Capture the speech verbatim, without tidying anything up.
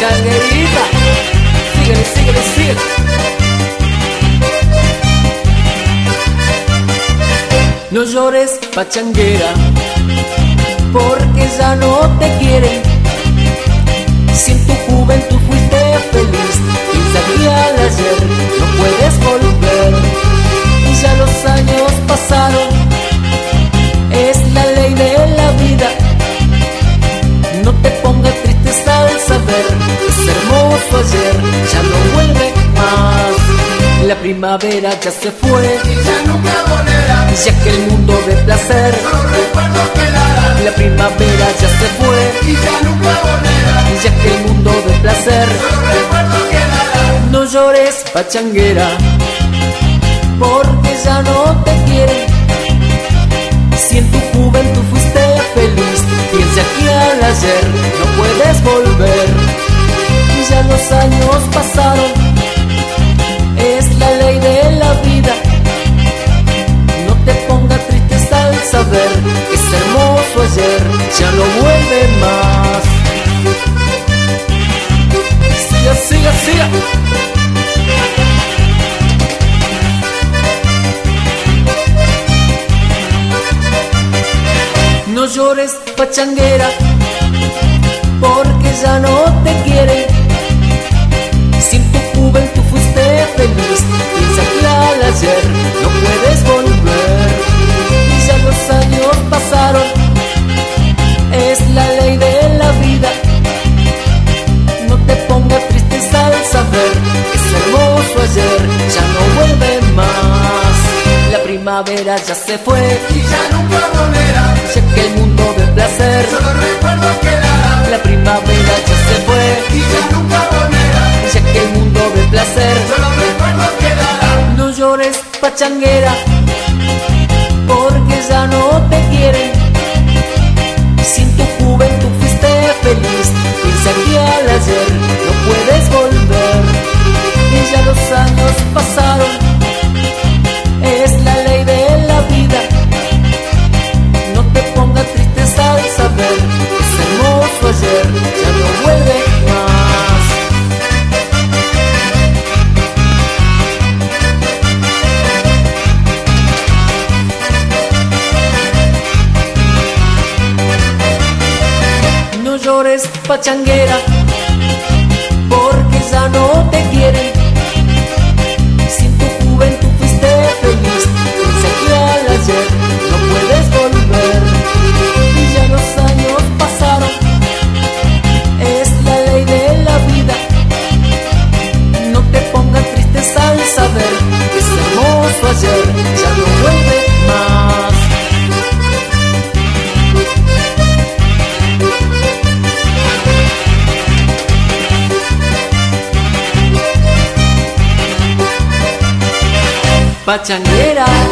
pachanguerita. Síguele, síguele, síguele. No llores, pachanguera, porque ya no te quieren. Si en tu juventud fuiste feliz, piensa que al ayer no puedes volver. Y ya los años pasaron, es la ley de la vida. No te pongas triste al saber, es hermoso ayer, ya no vuelve más. La primavera ya se fue y ya nunca volverá, ya que el mundo de placer solo recuerdo quedará. La primavera ya se fue y ya nunca volverá, ya que el mundo de placer solo recuerdo quedará. No llores, pachanguera, porque ya no te quieren. Si en tu juventud fuiste feliz, piensa que al ayer no puedes volver. Ya los años pasaron, es la ley de la vida. No te pongas triste al saber, es hermoso ayer, ya no vuelve más. Siga, siga, siga. No llores, pachanguera, porque ya no te quieren. Si en tu juventud fuiste feliz, piensa que al ayer no puedes volver. Y ya los años pasaron, es la ley de la vida. No te pongas triste al saber, es hermoso ayer, ya no vuelve más. La primavera ya se fue y ya nunca volverá, ya que el mundo del placer solo recuerdo quedará. La primavera ya se fue y ya nunca volverá, ya que el mundo del placer solo recuerdo quedará. No llores, pachanguera, porque ya no te quieren. Si en tu juventud fuiste feliz, piensa que al ayer no puedes volver. Y ya los años pasaron, es la ley de la vida. No te pongas triste al saber, es hermoso ayer, ya no vuelve más. No llores, pachanguera, porque ya no te quieren. Si en tu juventud fuiste feliz, piensa que al ayer no puedes volver. Y ya los años pasaron, es la ley de la vida. No te pongas triste al saber, es hermoso ayer, ya no vuelve más. Pachanguera.